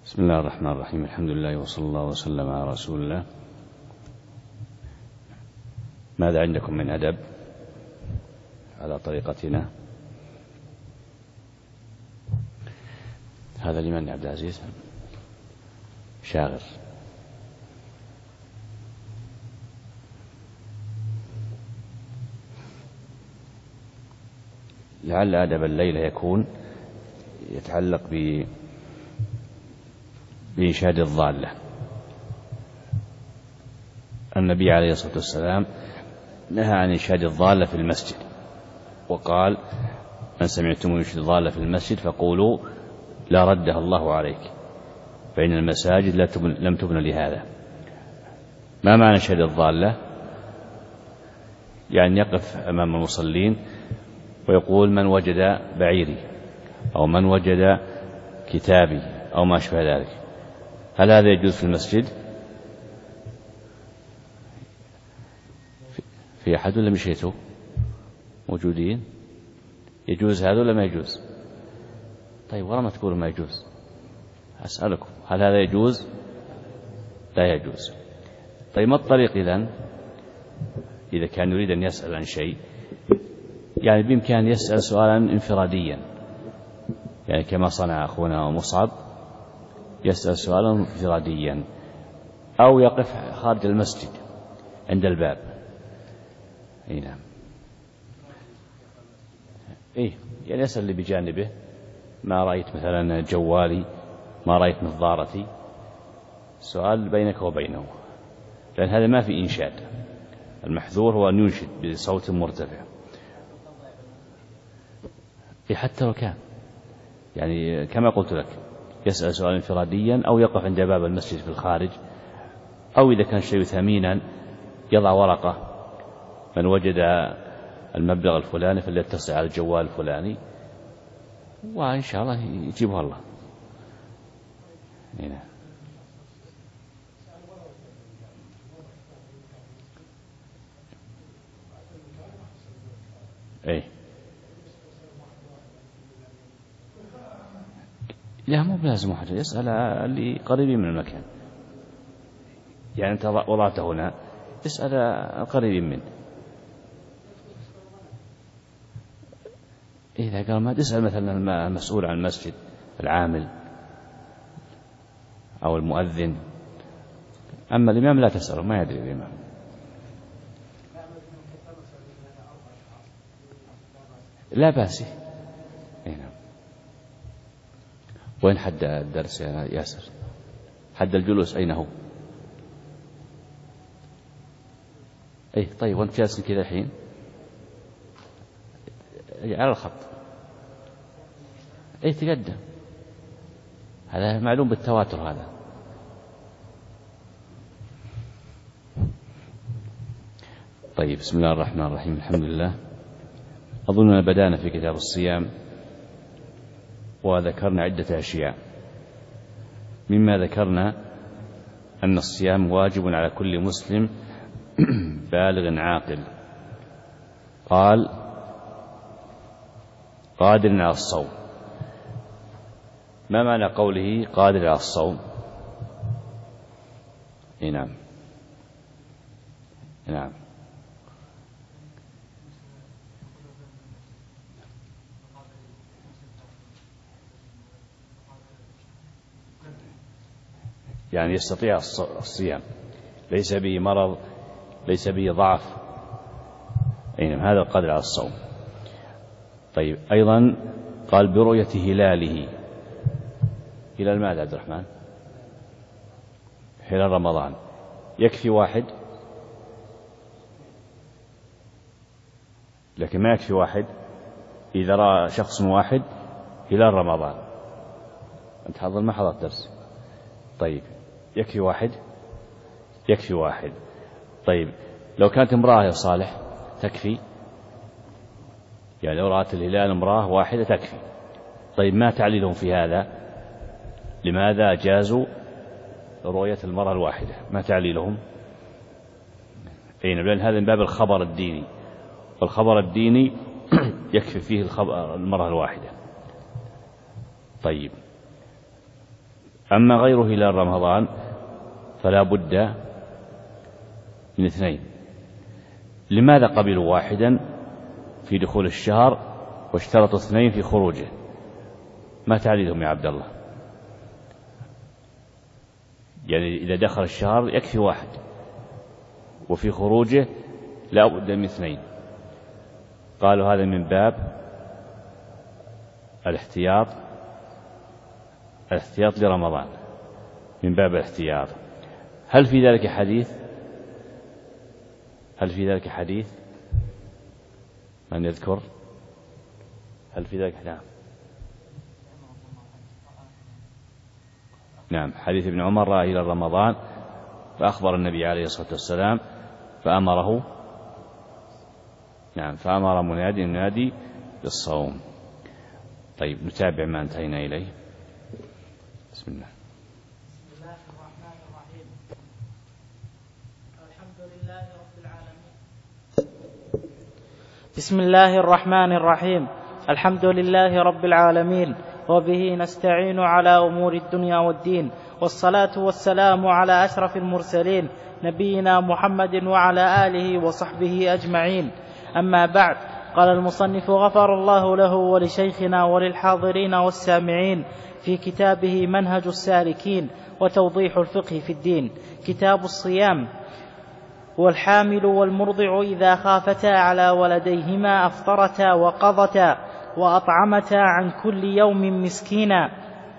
بسم الله الرحمن الرحيم. الحمد لله وصلى الله وسلم على رسول الله. ماذا عندكم من أدب على طريقتنا؟ هذا لمن يا عبد العزيز؟ شاغر. لعل أدب الليلة يكون يتعلق بإنشاد الضالة. النبي عليه الصلاة والسلام نهى عن إنشاد الضالة في المسجد، وقال: من سمعتم ينشد الضالة في المسجد فقولوا لا ردها الله عليك، فإن المساجد لم تبن لهذا. ما معنى إنشاد الضالة؟ يعني يقف أمام المصلين ويقول: من وجد بعيري، أو من وجد كتابي، أو ما أشبه ذلك. هل هذا يجوز في المسجد؟ في أحد ولا مشيتوا موجودين؟ يجوز هذا ولا ما يجوز؟ طيب ورا ما تقولوا ما يجوز، أسألكم هل هذا يجوز؟ لا يجوز. طيب ما الطريق إذا كان يريد أن يسأل عن شيء؟ يعني بإمكان يسأل سؤالا انفراديا، يعني كما صنع أخونا مصعب، يسأل سؤالا انفراديا، أو يقف خارج المسجد عند الباب. نعم. يعني يسأل اللي بجانبه: ما رأيت مثلا جوالي، ما رأيت نظارتي. سؤال بينك وبينه، لأن هذا ما في إنشاد. المحذور هو أن ينشد بصوت مرتفع، حتى لو كان يعني كما قلت لك يسأل سؤالا انفراديا، أو يقف عند باب المسجد في الخارج، أو إذا كان شيء ثمينا يضع ورقة: من وجد المبلغ الفلاني فليتصل على الجوال الفلاني، وإن شاء الله يجيبها الله. هنا. لا، مو بلازم واحد، يسأل اللي قريبين من المكان. يعني أنت وضعته هنا، اسأل القريبين منه. إذا قال ما تسأل مثلا المسؤول عن المسجد، العامل أو المؤذن. أما الإمام لا تسأله، ما يدري الإمام. لا بأس. هنا. وين حد الدرس يا ياسر؟ حد الجلوس أين هو؟ طيب وانت جالس كذا الحين على الخط. تقدم. هذا معلوم بالتواتر هذا. طيب، بسم الله الرحمن الرحيم. الحمد لله. أظننا بدأنا في كتاب الصيام، وذكرنا عدة أشياء. مما ذكرنا أن الصيام واجب على كل مسلم بالغ عاقل، قال: قادر على الصوم. ما معنى قوله قادر على الصوم؟ نعم. يعني يستطيع الصيام، ليس به مرض، ليس به ضعف. هذا القادر على الصوم. طيب، أيضا قال: برؤية هلاله. هلال ماذا عبد الرحمن؟ هلال رمضان. يكفي واحد؟ لكن ما يكفي واحد. إذا رأى شخص واحد هلال رمضان، أنت حضر ما حضرت درس. طيب، يكفي واحد؟ يكفي واحد. طيب، لو كانت امرأة يا صالح تكفي؟ يعني لو رأت الهلال امرأة واحدة تكفي. طيب، ما تعليلهم في هذا؟ لماذا جازوا رؤية المرأة الواحدة؟ ما تعليلهم؟ لأن هذا من باب الخبر الديني، والخبر الديني يكفي فيه المرأة الواحدة. طيب، أما غيره إلى رمضان فلا بد من 2. لماذا قبلوا واحدا في دخول الشهر واشترطوا 2 في خروجه؟ ما تعديدهم يا عبد الله؟ يعني إذا دخل الشهر يكفي 1، وفي خروجه لا بد من 2. قالوا هذا من باب الاحتياط لرمضان، من باب الاحتياط. هل في ذلك حديث؟ من يذكر؟ هل في ذلك؟ نعم، حديث ابن عمر: رأى إلى رمضان فأخبر النبي عليه الصلاة والسلام فأمر منادي بالصوم. طيب، نتابع ما انتهينا إليه. بسم الله. بسم الله الرحمن الرحيم. الحمد لله رب العالمين، وبه نستعين على أمور الدنيا والدين، والصلاة والسلام على أشرف المرسلين نبينا محمد وعلى آله وصحبه أجمعين. أما بعد، قال المصنف غفر الله له ولشيخنا وللحاضرين والسامعين في كتابه منهج السالكين وتوضيح الفقه في الدين، كتاب الصيام: والحامل والمرضع إذا خافتا على ولديهما أفطرتا وقضتا وأطعمتا عن كل يوم مسكينا.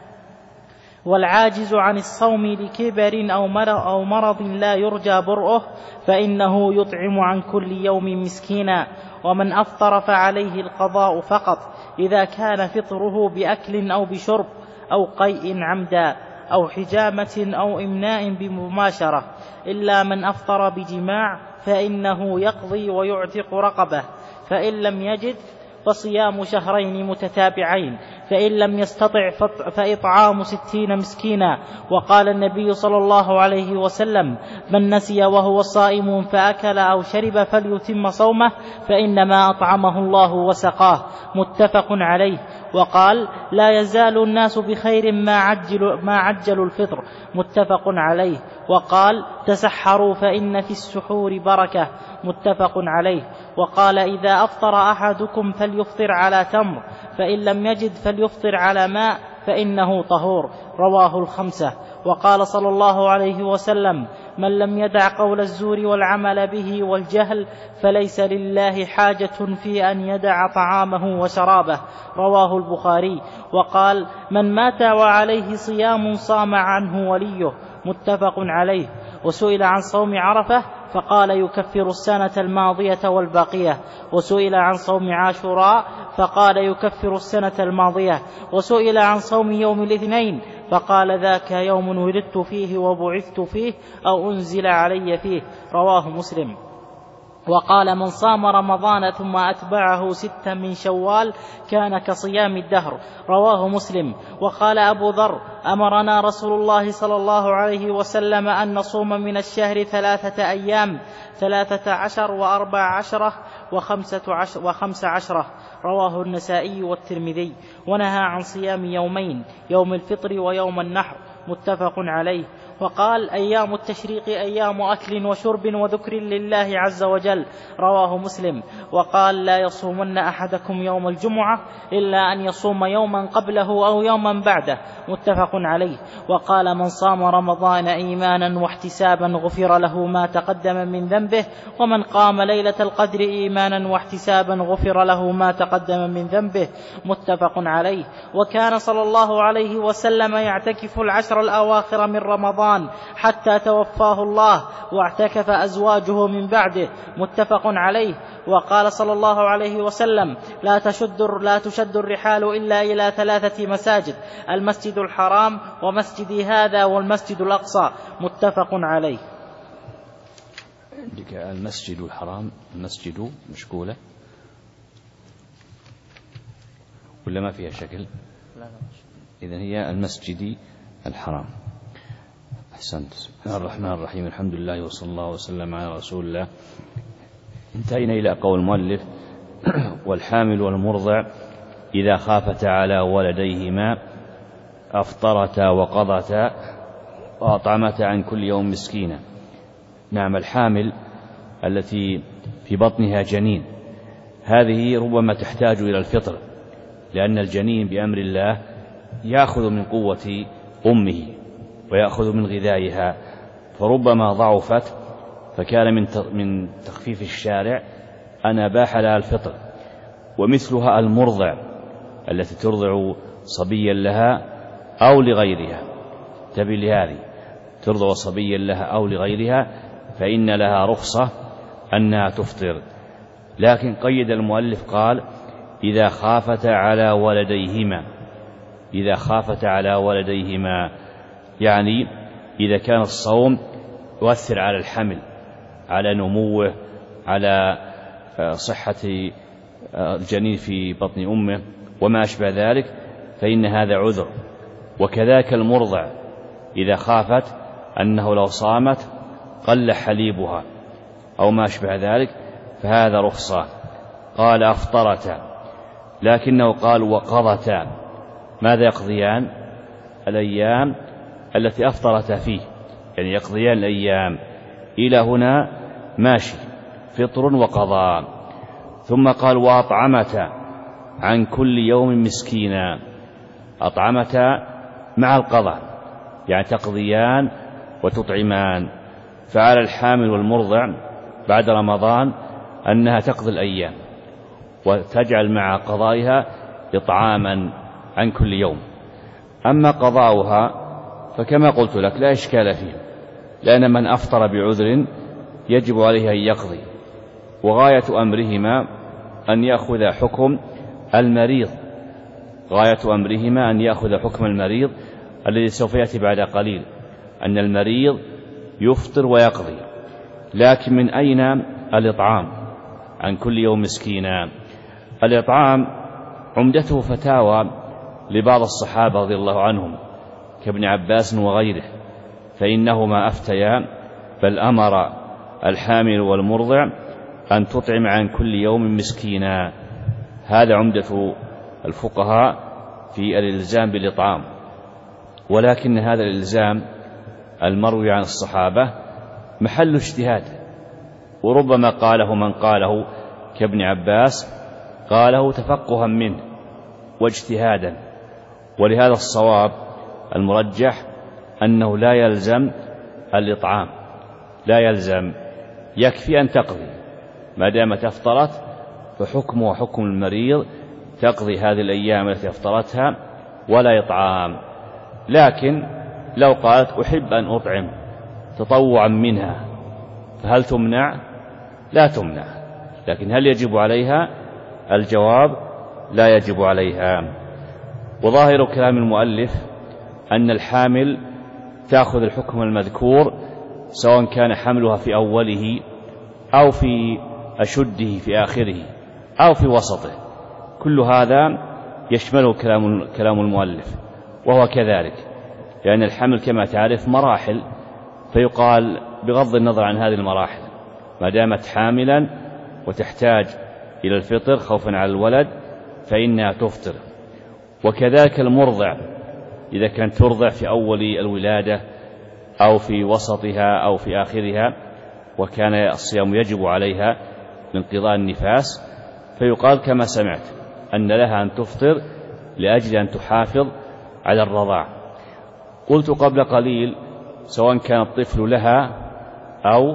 والعاجز عن الصوم لكبر أو مرض لا يرجى برؤه فإنه يطعم عن كل يوم مسكينا. ومن أفطر فعليه القضاء فقط إذا كان فطره بأكل أو بشرب أو قيء عمدا أو حجامة أو إمناء بمباشرة، إلا من أفطر بجماع فإنه يقضي ويعتق رقبة، فإن لم يجد فصيام شهرين متتابعين، فإن لم يستطع فإطعام 60 مسكينا. وقال النبي صلى الله عليه وسلم: من نسي وهو صائم فأكل أو شرب فليتم صومه فإنما أطعمه الله وسقاه، متفق عليه. وقال: لا يزال الناس بخير ما عجلوا الفطر، متفق عليه. وقال: تسحروا فإن في السحور بركة، متفق عليه. وقال: إذا أفطر أحدكم فليفطر على تمر، فإن لم يجد فليفطر على ماء فإنه طهور، رواه الخمسة. وقال صلى الله عليه وسلم: من لم يدع قول الزور والعمل به والجهل فليس لله حاجة في أن يدع طعامه وشرابه، رواه البخاري. وقال: من مات وعليه صيام صام عنه وليه، متفق عليه. وسئل عن صوم عرفة فقال: يكفر السنة الماضية والباقية. وسئل عن صوم عاشوراء فقال: يكفر السنة الماضية. وسئل عن صوم يوم الاثنين فقال: ذاك يوم ولدت فيه وبعثت فيه أو أنزل علي فيه، رواه مسلم. وقال: من صام رمضان ثم أتبعه 6 من شوال كان كصيام الدهر، رواه مسلم. وقال أبو ذر: أمرنا رسول الله صلى الله عليه وسلم أن نصوم من الشهر 3 أيام، 13 و14 و15، رواه النسائي والترمذي. ونهى عن صيام يومين، يوم الفطر ويوم النحر، متفق عليه. وقال: أيام التشريق أيام أكل وشرب وذكر لله عز وجل، رواه مسلم. وقال: لا يصومن أحدكم يوم الجمعة إلا أن يصوم يوما قبله أو يوما بعده، متفق عليه. وقال: من صام رمضان إيمانا واحتسابا غفر له ما تقدم من ذنبه، ومن قام ليلة القدر إيمانا واحتسابا غفر له ما تقدم من ذنبه، متفق عليه. وكان صلى الله عليه وسلم يعتكف العشر الأواخر من رمضان حتى توفاه الله، واعتكف أزواجه من بعده، متفق عليه. وقال صلى الله عليه وسلم: لا تشد الرحال إلا إلى 3 مساجد: المسجد الحرام ومسجدي هذا والمسجد الأقصى، متفق عليه. عندك المسجد الحرام، المسجد مشكولة ولا ما فيها شكل؟ إذن هي المسجد الحرام. أحسنت. بسم الله الرحمن الرحيم. الحمد لله وصلى الله وسلم على رسول الله. انتهينا إلى قول المؤلف: والحامل والمرضع إذا خافتا على ولديهما أفطرتا وقضتا وأطعمتا عن كل يوم مسكينا. نعم، الحامل التي في بطنها جنين هذه ربما تحتاج إلى الفطر، لأن الجنين بأمر الله يأخذ من قوة أمه ويأخذ من غذائها، فربما ضعفت، فكان من تخفيف الشارع أن أباح لها الفطر. ومثلها المرضع التي ترضع صبيا لها أو لغيرها، تبي لهذه ترضع صبيا لها أو لغيرها، فإن لها رخصة أنها تفطر. لكن قيد المؤلف قال إذا خافت على ولديهما، إذا خافت على ولديهما، يعني إذا كان الصوم يؤثر على الحمل، على نموه، على صحة الجنين في بطن أمه وما أشبه ذلك، فإن هذا عذر. وكذلك المرضع إذا خافت أنه لو صامت قل حليبها أو ما أشبه ذلك، فهذا رخصة. قال أفطرتا، لكنه قال وقضتا. ماذا يقضيان؟ الأيام التي أفطرتا فيه، يعني يقضيان الأيام. إلى هنا ماشي، فطر وقضاء. ثم قال وأطعمتا عن كل يوم مسكينا. أطعمتا مع القضاء، يعني تقضيان وتطعمان. فعلى الحامل والمرضع بعد رمضان أنها تقضي الأيام وتجعل مع قضائها إطعاما عن كل يوم. أما قضاؤها فكما قلت لك لا إشكال فيه، لأن من أفطر بعذر يجب عليه أن يقضي، وغاية أمرهما أن يأخذ حكم المريض، غاية أمرهما أن يأخذ حكم المريض الذي سوف يأتي بعد قليل، أن المريض يفطر ويقضي. لكن من أين الإطعام عن كل يوم مسكينا؟ الإطعام عمدته فتاوى لبعض الصحابة رضي الله عنهم كابن عباس وغيره، فإنهما أفتيا بل أمر الحامل والمرضع أن تطعم عن كل يوم مسكينا. هذا عمدة الفقهاء في الإلزام بالإطعام. ولكن هذا الإلزام المروي عن الصحابة محل اجتهاد، وربما قاله من قاله كابن عباس قاله تفقها منه واجتهادا. ولهذا الصواب المرجح أنه لا يلزم الإطعام، لا يلزم، يكفي أن تقضي ما دامت أفطرت، فحكمه حكم المريض، تقضي هذه الأيام التي أفطرتها ولا إطعام. لكن لو قالت أحب أن أطعم تطوعا منها فهل تمنع؟ لا تمنع. لكن هل يجب عليها؟ الجواب لا يجب عليها. وظاهر كلام المؤلف أن الحامل تأخذ الحكم المذكور سواء كان حملها في أوله أو في أشده في آخره أو في وسطه، كل هذا يشمله كلام المؤلف، وهو كذلك، لأن الحمل كما تعرف مراحل، فيقال بغض النظر عن هذه المراحل ما دامت حاملا وتحتاج إلى الفطر خوفا على الولد فإنها تفطر. وكذلك المرضع إذا كانت ترضع في أول الولادة أو في وسطها أو في آخرها وكان الصيام يجب عليها لانقضاء النفاس، فيقال كما سمعت أن لها أن تفطر لأجل أن تحافظ على الرضاع. قلت قبل قليل سواء كان الطفل لها أو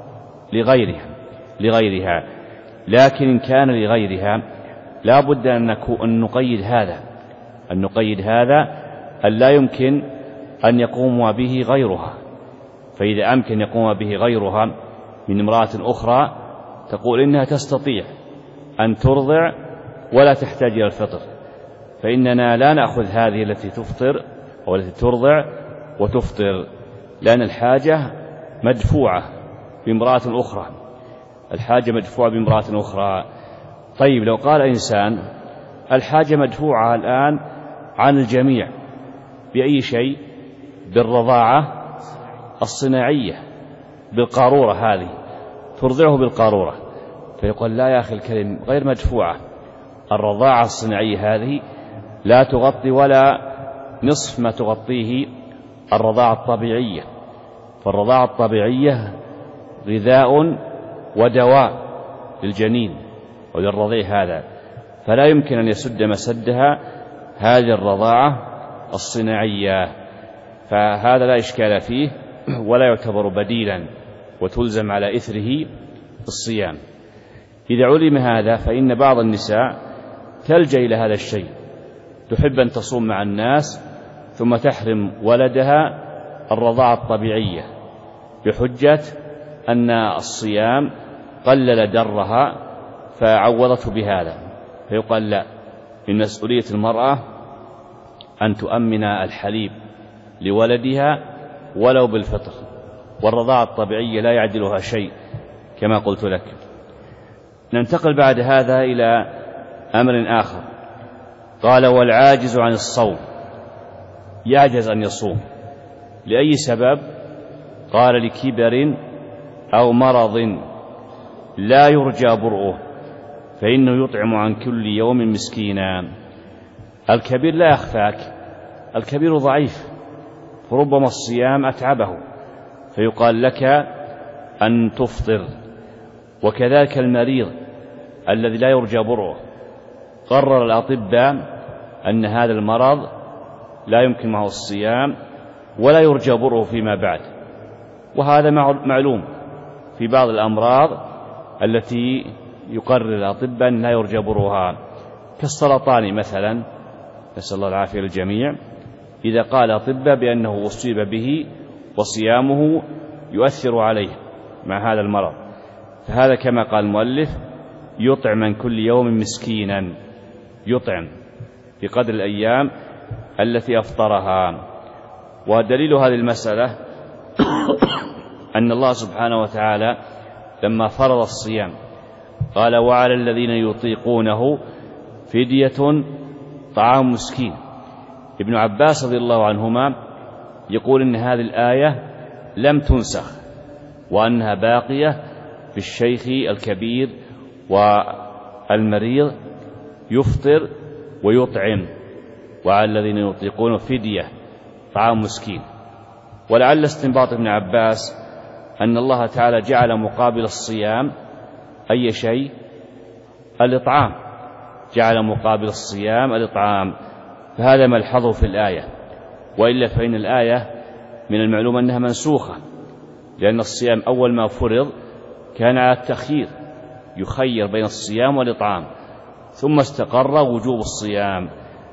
لغيرها، لكن إن كان لغيرها لا بد أن نقيد هذا أن لا يمكن أن يقوم به غيرها. فإذا أمكن يقوم به غيرها من امرأة أخرى تقول إنها تستطيع أن ترضع ولا تحتاج إلى الفطر، فإننا لا نأخذ هذه التي تفطر أو التي ترضع وتفطر، لأن الحاجة مدفوعة بامرأة أخرى، الحاجة مدفوعة بامرأة أخرى. طيب لو قال إنسان الحاجة مدفوعة الآن عن الجميع بأي شيء؟ بالرضاعة الصناعية، بالقارورة، هذه ترضعه بالقارورة، فيقول لا يا أخي الكريم غير مدفوعة، الرضاعة الصناعية هذه لا تغطي ولا نصف ما تغطيه الرضاعة الطبيعية، فالرضاعة الطبيعية غذاء ودواء للجنين وللرضيع هذا، فلا يمكن أن يسد مسدها هذه الرضاعة الصناعية، فهذا لا إشكال فيه ولا يعتبر بديلا وتلزم على إثره الصيام. إذا علم هذا فإن بعض النساء تلجأ إلى هذا الشيء، تحب أن تصوم مع الناس ثم تحرم ولدها الرضاعة الطبيعية بحجة أن الصيام قلل درها فعوضته بهذا، فيقال لا، من مسؤولية المرأة أن تؤمن الحليب لولدها ولو بالفطر، والرضاعة الطبيعية لا يعدلها شيء كما قلت لك. ننتقل بعد هذا إلى أمر آخر، قال والعاجز عن الصوم، يعجز أن يصوم لأي سبب؟ قال لكبر أو مرض لا يرجى برؤه فإنه يطعم عن كل يوم مسكينا. الكبير لا يخفاك، الكبير ضعيف فربما الصيام أتعبه فيقال لك أن تفطر، وكذلك المريض الذي لا يرجى برؤه، قرر الأطباء أن هذا المرض لا يمكن معه الصيام ولا يرجى برؤه فيما بعد، وهذا معلوم في بعض الأمراض التي يقرر الأطباء أن لا يرجى برؤها، كالسرطان مثلا، نسأل الله العافية للجميع، إذا قال الأطباء بأنه أصيب به وصيامه يؤثر عليه مع هذا المرض، فهذا كما قال المؤلف يطعم من كل يوم مسكينا، يطعم بقدر الأيام التي أفطرها. ودليل هذه المسألة أن الله سبحانه وتعالى لما فرض الصيام قال وعلى الذين يطيقونه فدية طعام مسكين. ابن عباس رضي الله عنهما يقول إن هذه الآية لم تنسخ وأنها باقية في الشيخ الكبير والمريض يفطر ويطعم، وعلى الذين يطيقون فدية طعام مسكين. ولعل استنباط ابن عباس أن الله تعالى جعل مقابل الصيام أي شيء؟ الإطعام، جعل مقابل الصيام الإطعام، فهذا ملحظه في الآية، وإلا فإن الآية من المعلوم أنها منسوخة، لأن الصيام أول ما فرض كان على التخيير، يخير بين الصيام والإطعام، ثم استقر وجوب الصيام،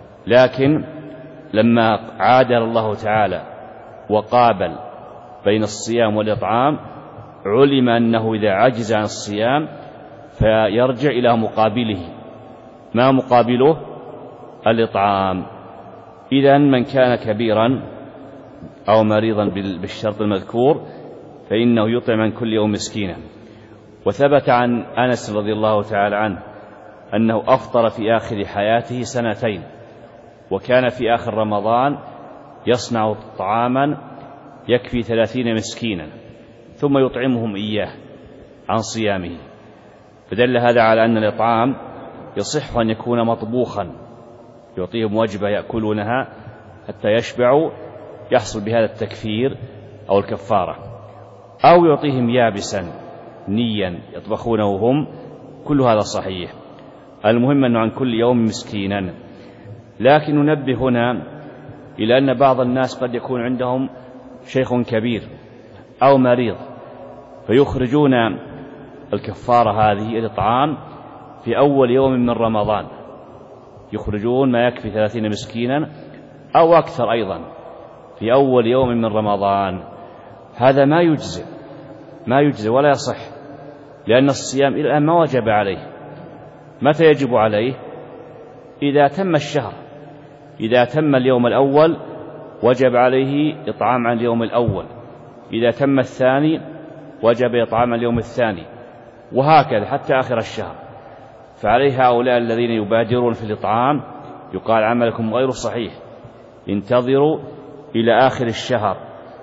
لكن لما عادل الله تعالى وقابل بين الصيام والإطعام علم أنه إذا عجز عن الصيام فيرجع إلى مقابله، ما مقابله؟ الإطعام. إذن من كان كبيرا أو مريضا بالشرط المذكور فإنه يطعم من كل يوم مسكينا. وثبت عن أنس رضي الله تعالى عنه أنه أفطر في آخر حياته 2 سنين، وكان في آخر رمضان يصنع طعاما يكفي 30 مسكينا ثم يطعمهم إياه عن صيامه، فدل هذا على أن الإطعام يصح أن يكون مطبوخا، يعطيهم وجبة يأكلونها حتى يشبعوا، يحصل بهذا التكفير أو الكفارة، أو يعطيهم يابسا نيا يطبخونه هم، كل هذا صحيح. المهم أنه عن كل يوم مسكينا. لكن ننبه هنا إلى أن بعض الناس قد يكون عندهم شيخ كبير أو مريض فيخرجون الكفارة هذه الإطعام في أول يوم من رمضان، يخرجون ما يكفي 30 مسكينا أو أكثر أيضا في أول يوم من رمضان. هذا ما يجزئ ولا يصح، لأن الصيام إلى الآن ما وجب عليه. متى يجب عليه؟ إذا تم الشهر، إذا تم اليوم الأول وجب عليه إطعام عن اليوم الأول، إذا تم الثاني وجب إطعام عن اليوم الثاني، وهكذا حتى آخر الشهر. فعليه هؤلاء الذين يبادرون في الإطعام يقال عملكم غير صحيح، انتظروا إلى آخر الشهر،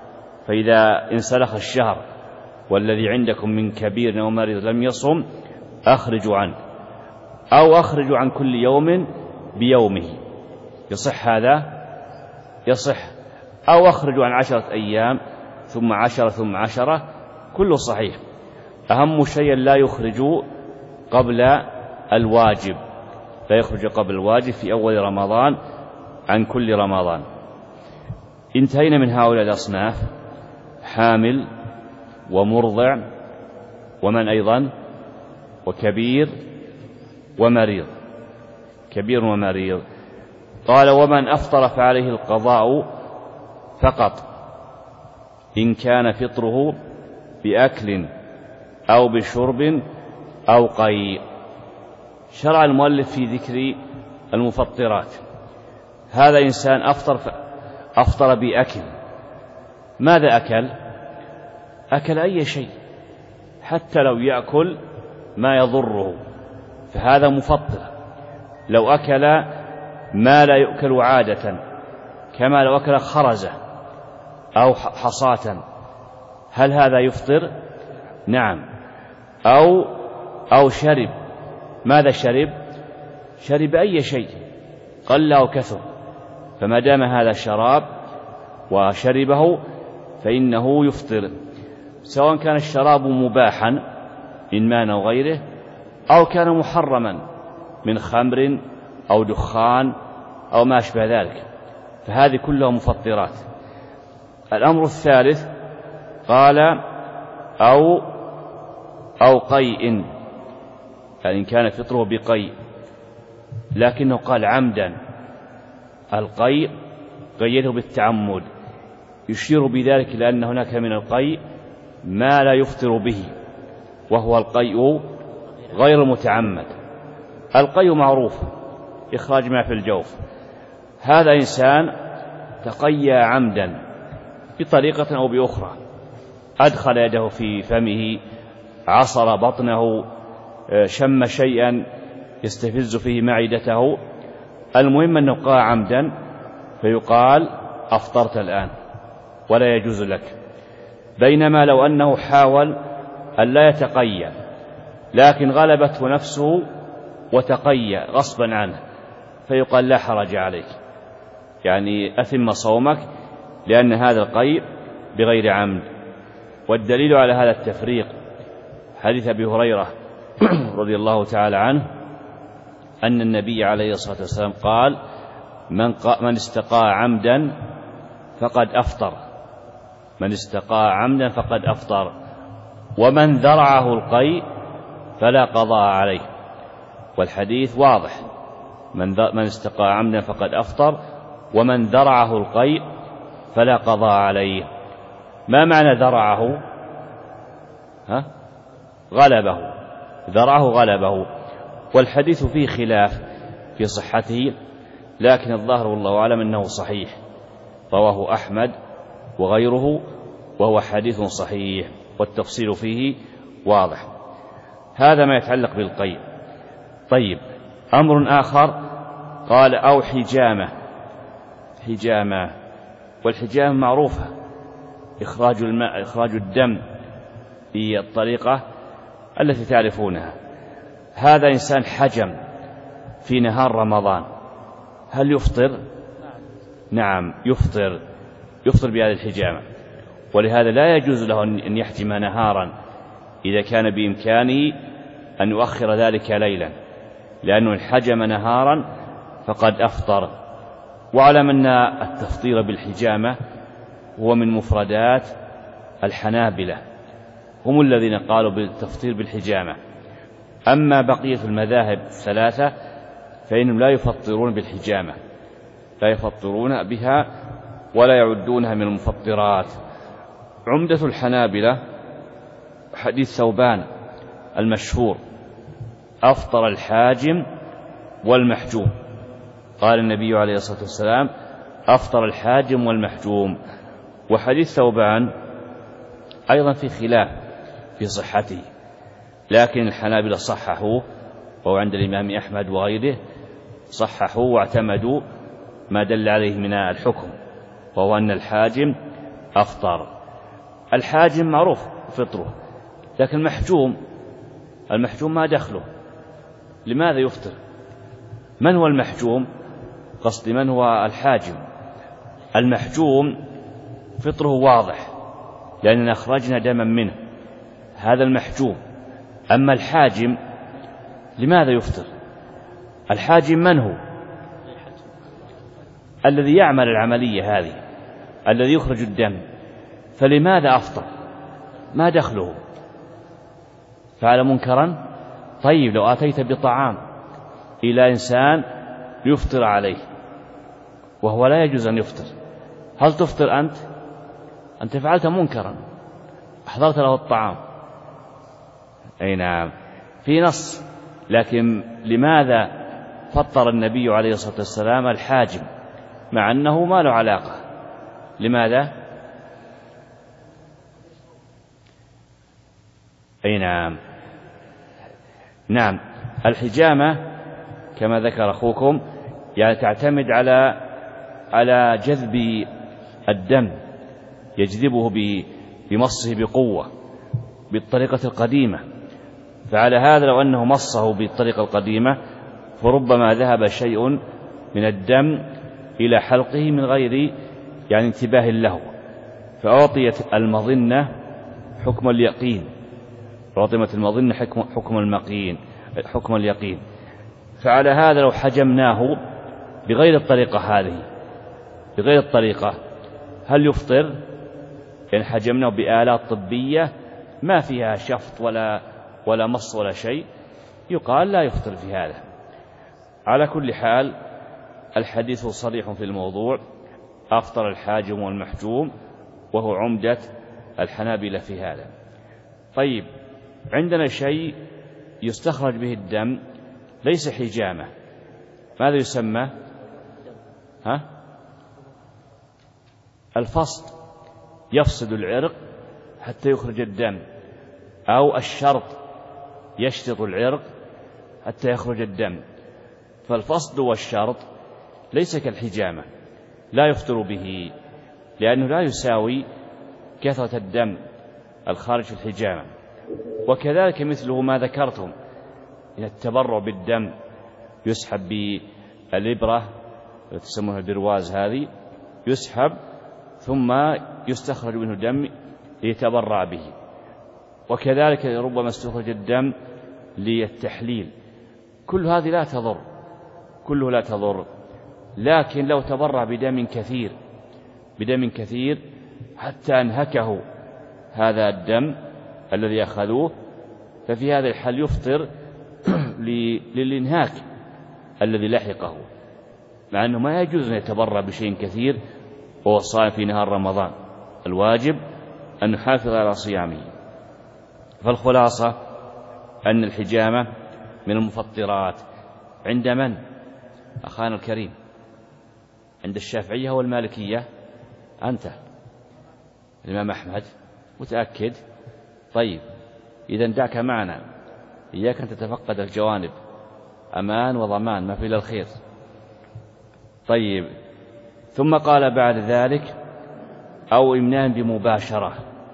فإذا انسلخ الشهر والذي عندكم من كبير أو مريض لم يصم أخرجوا عنه، أو أخرجوا عن كل يوم بيومه. يصح هذا؟ يصح، أو أخرج عن 10 أيام ثم 10 ثم 10، كله صحيح. أهم شيء لا يخرج قبل الواجب، لا يخرج قبل الواجب في أول رمضان عن كل رمضان. انتهينا من هؤلاء الأصناف: حامل ومرضع ومن أيضا وكبير ومريض. كبير ومريض. قال: ومن أفطر فعليه القضاء فقط إن كان فطره بأكل أو بشرب أو قيء. شرع المؤلف في ذكر المفطرات. هذا إنسان أفطر بأكل. ماذا أكل؟ أكل أي شيء، حتى لو يأكل ما يضره فهذا مفطر. لو أكل ما لا يؤكل عادة، كما لو أكل خرزة أو حصاة، هل هذا يفطر؟ نعم. أو شرب. ماذا شرب؟ شرب أي شيء قل أو كثر، فما دام هذا شراب وشربه فإنه يفطر، سواء كان الشراب مباحا من ماء أو غيره، أو كان محرما من خمر أو دخان أو ما أشبه ذلك، فهذه كلها مفطرات. الأمر الثالث قال: أو قيء، يعني إن كان فطره بقيء، لكنه قال عمدا. القيء قيده بالتعمد، يشير بذلك لأن هناك من القيء ما لا يفطر به، وهو القيء غير متعمد. القيء معروف، إخراج ما في الجوف. هذا إنسان تقيأ عمدا بطريقة أو بأخرى، أدخل يده في فمه، عصر بطنه، شم شيئا يستفز فيه معدته، المهم أنه قاع عمدا، فيقال: أفطرت الآن ولا يجوز لك. بينما لو أنه حاول أن لا يتقيأ لكن غلبته نفسه وتقيأ غصبا عنه، فيقال: لا حرج عليك، يعني أتم صومك، لأن هذا القيء بغير عمد. والدليل على هذا التفريق حديث أبي هريرة رضي الله تعالى عنه أن النبي عليه الصلاة والسلام قال: من استقاء عمدا فقد أفطر. من استقاء عمدا فقد أفطر، ومن ذرعه القيء فلا قضاء عليه. والحديث واضح: من استقاء عمدا فقد أفطر، ومن ذرعه القيء فلا قضاء عليه. ما معنى ذرعه؟ غلبه. ذرعه غلبه. والحديث فيه خلاف في صحته، لكن الظاهر والله أعلم أنه صحيح، رواه أحمد وغيره، وهو حديث صحيح، والتفصيل فيه واضح. هذا ما يتعلق بالقيء. طيب، أمر آخر قال: أو حجامة. حجامة، والحجامة معروفة، إخراج الماء، إخراج الدم بالطريقة التي تعرفونها. هذا إنسان حجم في نهار رمضان، هل يفطر؟ نعم يفطر، يفطر بهذه الحجامة. ولهذا لا يجوز له أن يحجم نهارا إذا كان بإمكانه أن يؤخر ذلك ليلا، لأنه إن حجم نهارا فقد أفطر. واعلم أن التفطير بالحجامة هو من مفردات الحنابلة، هم الذين قالوا بالتفطير بالحجامة. أما بقية المذاهب الثلاثة فإنهم لا يفطرون بالحجامة، لا يفطرون بها ولا يعدونها من المفطرات. عمدة الحنابلة حديث ثوبان المشهور: أفطر الحاجم والمحجوم. قال النبي عليه الصلاة والسلام: أفطر الحاجم والمحجوم. وحديث ثوبان أيضا في خلاف في صحته، لكن الحنابلة صححوه، وهو عند الإمام أحمد وغيره صححوه واعتمدوا ما دل عليه من الحكم، وهو أن الحاجم أفطر. الحاجم معروف فطره، لكن المحجوم ما دخله، لماذا يفطر؟ من هو المحجوم؟ قصدي من هو الحاجم؟ المحجوم فطره واضح لأننا أخرجنا دما منه، هذا المحجوم. أما الحاجم لماذا يفطر؟ الحاجم من هو؟ الذي يعمل العملية هذه، الذي يخرج الدم، فلماذا أفطر؟ ما دخله؟ فعل منكرا. طيب لو أتيت بطعام إلى إنسان يفطر عليه وهو لا يجوز أن يفطر، هل تفطر أنت؟ أنت فعلت منكرا، أحضرت له الطعام. أي نعم، في نص، لكن لماذا فطر النبي عليه الصلاة والسلام الحاجم مع أنه ما له علاقة؟ لماذا؟ أي نعم، نعم، الحجامة كما ذكر أخوكم يعني تعتمد على جذب الدم، يجذبه بمصه بقوة بالطريقة القديمة. فعلى هذا لو أنه مصه بالطريقة القديمة فربما ذهب شيء من الدم إلى حلقه من غير يعني انتباه له، فأعطيت المظنة حكم اليقين، أعطيت المظنة حكم اليقين. فعلى هذا لو حجمناه بغير الطريقة هذه، بغير الطريقة، هل يفطر؟ يعني حجمناه بآلات طبية ما فيها شفط ولا مص ولا شيء، يقال لا يفطر في هذا. على كل حال الحديث صريح في الموضوع، أفطر الحاجم والمحجوم، وهو عمدة الحنابلة في هذا. طيب، عندنا شيء يستخرج به الدم ليس حجامة، ماذا يسمى؟ الفصد، يفصد العرق حتى يخرج الدم، أو الشرط، يشرط العرق حتى يخرج الدم. فالفصد والشرط ليس كالحجامة، لا يفطر به لأنه لا يساوي كثرة الدم الخارج في الحجامة. وكذلك مثله ما ذكرتم من التبرع بالدم، يسحب بالإبرة تسمونها البرواز هذه، يسحب ثم يستخرج منه دم ليتبرع به. وكذلك ربما استخرج الدم للتحليل، كل هذه لا تضر، كله لا تضر. لكن لو تبرع بدم كثير حتى انهكه هذا الدم الذي أخذوه، ففي هذا الحال يفطر للإنهاك الذي لحقه، مع أنه ما يجوز أن يتبرع بشيء كثير وهو صائم في نهار رمضان، الواجب أن نحافظ على صيامه. فالخلاصة أن الحجامة من المفطرات عند من؟ أخانا الكريم، عند الشافعية والمالكية؟ أنت الإمام أحمد؟ متأكد؟ طيب، إذا دعك معنا، إياك أن تتفقد الجوانب، أمان وضمان، ما في إلا الخير. طيب، ثم قال بعد ذلك أو إمناء بمباشرة.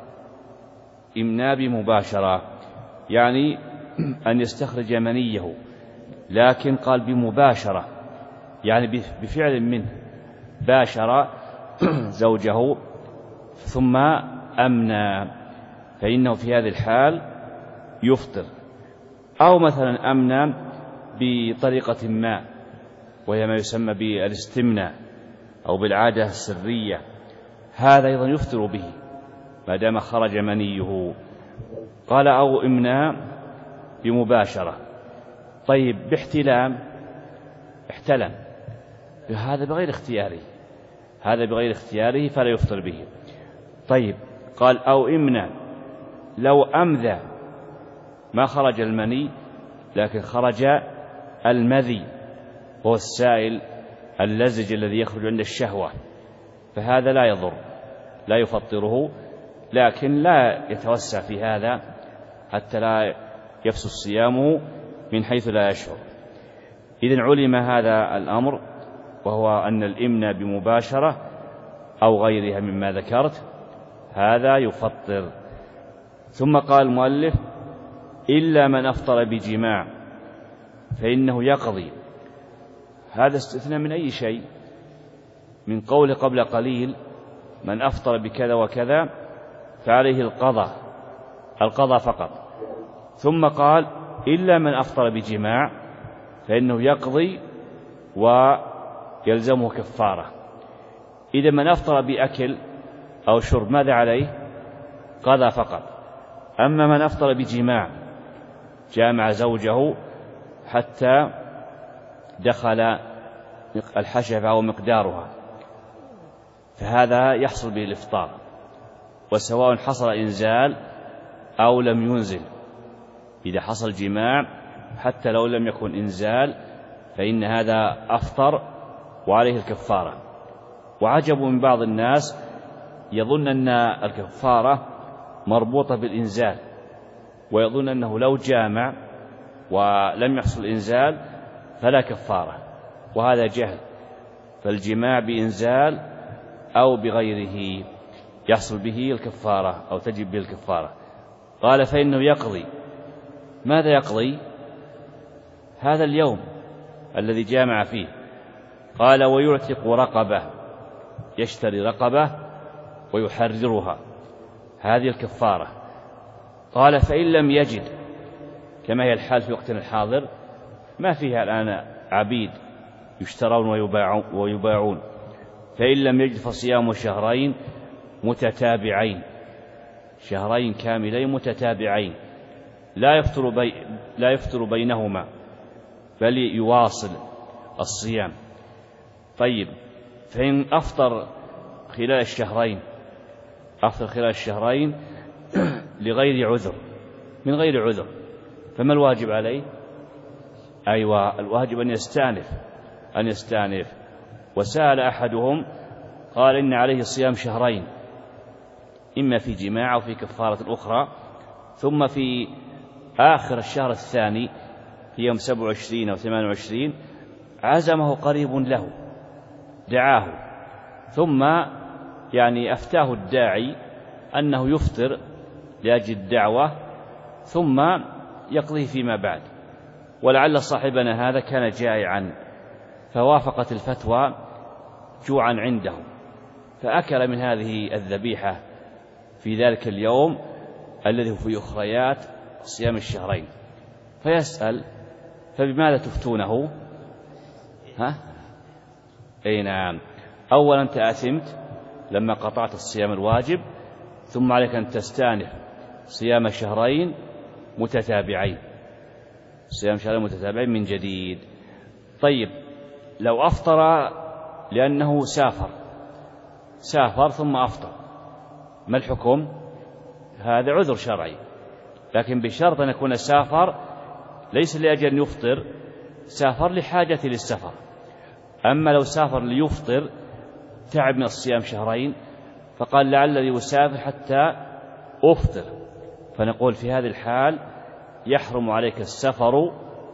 إمناء بمباشرة يعني أن يستخرج منيه، لكن قال بمباشرة يعني بفعل منه، باشر زوجه ثم أمنى، فإنه في هذه الحال يفطر. أو مثلا أمنى بطريقة ما، وهي ما يسمى بالاستمناء أو بالعادة السرية، هذا أيضا يفطر به ما دام خرج منيه. قال أو إمناء بمباشرة. طيب، باحتلام، احتلم، هذا بغير اختياره، هذا بغير اختياره فلا يفطر به. طيب، قال أو إمناء لو أمذى، ما خرج المني لكن خرج المذي، هو السائل اللزج الذي يخرج عند الشهوة، فهذا لا يضر، لا يفطره، لكن لا يتوسع في هذا حتى لا يفسد صيامه من حيث لا يشعر. إذن علم هذا الأمر، وهو أن الإمناء بمباشرة أو غيرها مما ذكرت هذا يفطر. ثم قال المؤلف إلا من أفطر بجماع فإنه يقضي. هذا استثناء من أي شيء؟ من قوله قبل قليل من أفطر بكذا وكذا فعليه القضاء فقط، ثم قال إلا من أفطر بجماع فإنه يقضي ويلزمه كفارة. إذا من أفطر بأكل أو شرب ماذا عليه؟ قضى فقط. أما من أفطر بجماع جامع زوجه حتى دخل الحشفة أو مقدارها فهذا يحصل به الإفطار، وسواء حصل إنزال أو لم ينزل. إذا حصل جماع حتى لو لم يكن إنزال فإن هذا أفطر وعليه الكفارة. وعجب من بعض الناس يظن أن الكفارة مربوطة بالإنزال، ويظن أنه لو جامع ولم يحصل إنزال فلا كفارة، وهذا جهل. فالجماع بإنزال أو بغيره يحصل به الكفارة أو تجب به الكفارة. قال فإنه يقضي. ماذا يقضي؟ هذا اليوم الذي جامع فيه. قال ويعتق رقبة، يشتري رقبة ويحررها، هذه الكفارة. قال فإن لم يجد، كما هي الحال في وقتنا الحاضر، ما فيها الآن عبيد يشترون ويباعون، فإن لم يجد فصيام شهرين متتابعين، شهرين كاملين متتابعين لا يفتر بينهما بل يواصل الصيام. طيب فإن أفطر خلال الشهرين لغير عذر، من غير عذر، فما الواجب عليه؟ أيوة، الواجب أن يستأنف. وسأل أحدهم قال إن عليه صيام شهرين، إما في جماع أو في كفارة أخرى، ثم في آخر الشهر الثاني في يوم 27 أو 28 عزمه قريب له دعاه، ثم أفتاه الداعي أنه يفطر لأجل الدعوة ثم يقضيه فيما بعد. ولعل صاحبنا هذا كان جائعا فوافقت الفتوى جوعا عنده، فأكل من هذه الذبيحة في ذلك اليوم الذي هو في أخريات صيام الشهرين، فيسأل فبماذا تفتونه؟ أي نعم، أولا أنت آثمت لما قطعت الصيام الواجب، ثم عليك أن تستأنف صيام شهرين متتابعين، من جديد. طيب لو أفطر لأنه سافر ثم أفطر، ما الحكم؟ هذا عذر شرعي، لكن بشرط أن يكون سافر ليس لأجل أن يفطر، سافر لحاجة للسفر. أما لو سافر ليفطر تعب من الصيام شهرين فقال لعلي أسافر حتى أفطر، فنقول في هذه الحال يحرم عليك السفر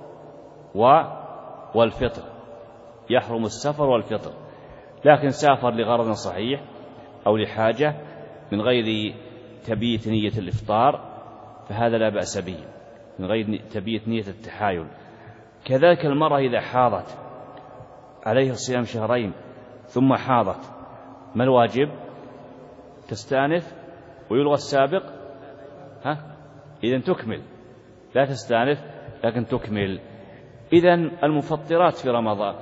والفطر، يحرم السفر والفطر. لكن سافر لغرض صحيح أو لحاجة من غير تبييت نية الإفطار فهذا لا بأس به، من غير تبييت نية التحايل. كذلك المرأة إذا حاضت عليها صيام شهرين ثم حاضت، ما الواجب؟ تستأنف ويلغى السابق؟ إذن تكمل، لا تستأنف لكن تكمل. إذن المفطرات في رمضان،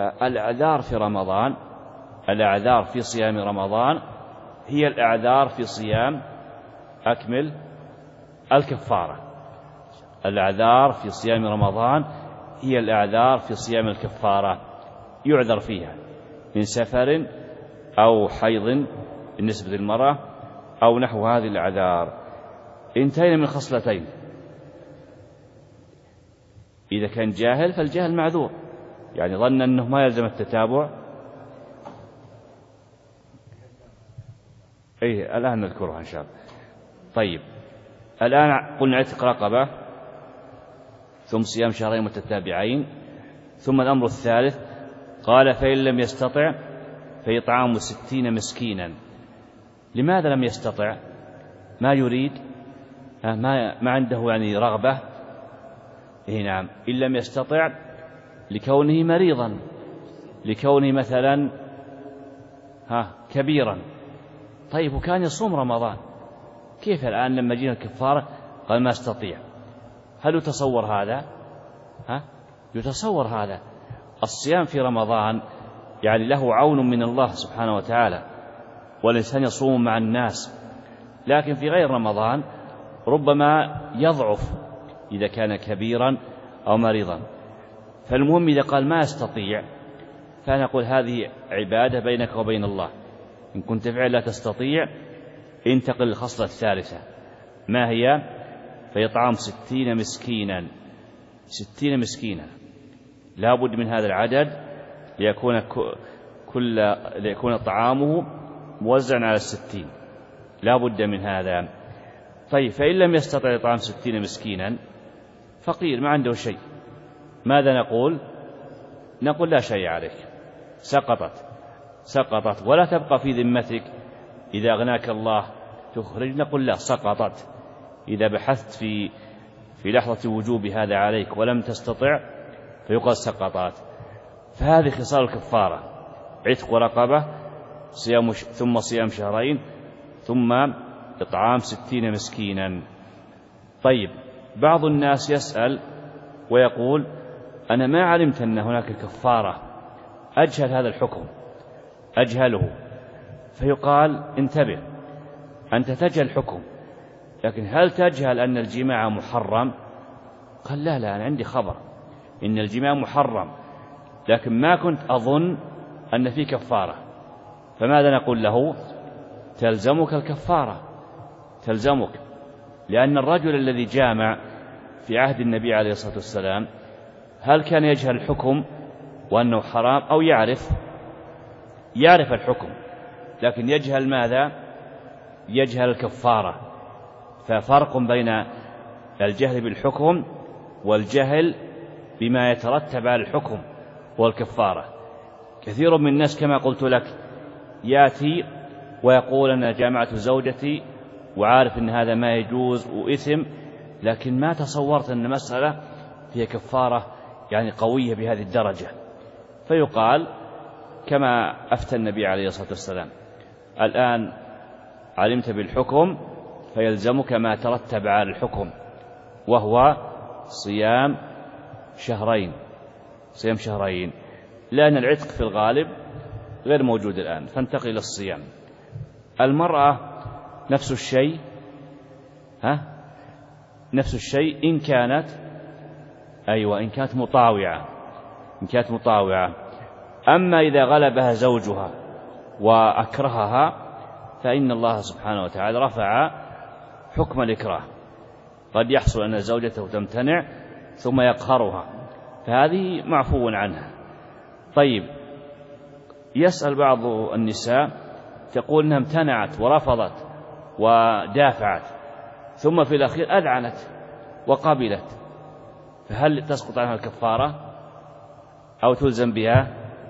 الأعذار في صيام رمضان هي الأعذار في صيام أكمل الكفارة. الأعذار في صيام رمضان هي الأعذار في صيام الكفارة، يعذر فيها من سفر أو حيض بالنسبة للمرأة أو نحو هذه الأعذار. انتهينا من خصلتين، إذا كان جاهل فالجهل معذور، ظن أنه ما يلزم التتابع. الآن نذكرها إن شاء الله. طيب الآن قلنا عتق رقبة ثم صيام شهرين متتابعين، ثم الأمر الثالث قال فإن لم يستطع فإطعام 60 مسكينا. لماذا لم يستطع؟ ما يريد، ما عنده رغبة. نعم، إن لم يستطع لكونه مريضا، لكونه مثلا كبيرا. طيب وكان يصوم رمضان، كيف الآن لما جينا الكفارة قال ما استطيع؟ هل يتصور هذا؟ يتصور هذا. الصيام في رمضان يعني له عون من الله سبحانه وتعالى، والإنسان يصوم مع الناس، لكن في غير رمضان ربما يضعف إذا كان كبيرا أو مريضا. فالمهم إذا قال ما أستطيع فنقول هذه عبادة بينك وبين الله، إن كنت فعلا لا تستطيع انتقل للخصلة الثالثة، ما هي؟ فيطعم 60 مسكينا. 60 مسكينا لا بد من هذا العدد ليكون طعامه موزعا على 60، لا بد من هذا. طيب فإن لم يستطع إطعام 60 مسكينا، فقير ما عنده شيء، ماذا نقول؟ نقول لا شيء عليك، سقطت ولا تبقى في ذمتك. إذا أغناك الله تخرج، نقول لا، سقطت. إذا بحثت في لحظة وجوب هذا عليك ولم تستطع فيقال سقطت. فهذه خصال الكفارة: عتق رقبة، ثم صيام شهرين، ثم إطعام 60 مسكينا. طيب بعض الناس يسأل ويقول أنا ما علمت أن هناك كفارة، أجهل هذا الحكم، أجهله. فيقال انتبه، أنت تجهل الحكم، لكن هل تجهل أن الجماع محرم؟ قال لا أنا عندي خبر إن الجماع محرم، لكن ما كنت أظن أن في كفارة. فماذا نقول له؟ تلزمك الكفارة، تلزمك، لأن الرجل الذي جامع في عهد النبي عليه الصلاة والسلام هل كان يجهل الحكم وأنه حرام، أو يعرف الحكم لكن يجهل ماذا؟ يجهل الكفارة. ففرق بين الجهل بالحكم والجهل بما يترتب على الحكم والكفارة. كثير من الناس كما قلت لك يأتي ويقول أنا جامعت زوجتي وعارف أن هذا ما يجوز وإثم، لكن ما تصورت أن مسألة فيها كفارة يعني قوية بهذه الدرجة. فيقال كما أفتى النبي عليه الصلاة والسلام: الآن علمت بالحكم فيلزمك ما ترتب على الحكم، وهو صيام شهرين، لأن العتق في الغالب غير موجود الآن، فانتقل إلى الصيام. المرأة نفس الشيء، نفس الشيء إن كانت مطاوعة. أما إذا غلبها زوجها وأكرهها فإن الله سبحانه وتعالى رفع حكم الإكراه. قد يحصل أن زوجته تمتنع ثم يقهرها، فهذه معفو عنها. طيب يسأل بعض النساء تقول أنها امتنعت ورفضت ودافعت، ثم في الأخير أذعنت وقبلت، فهل تسقط عنها الكفارة أو تلزم بها؟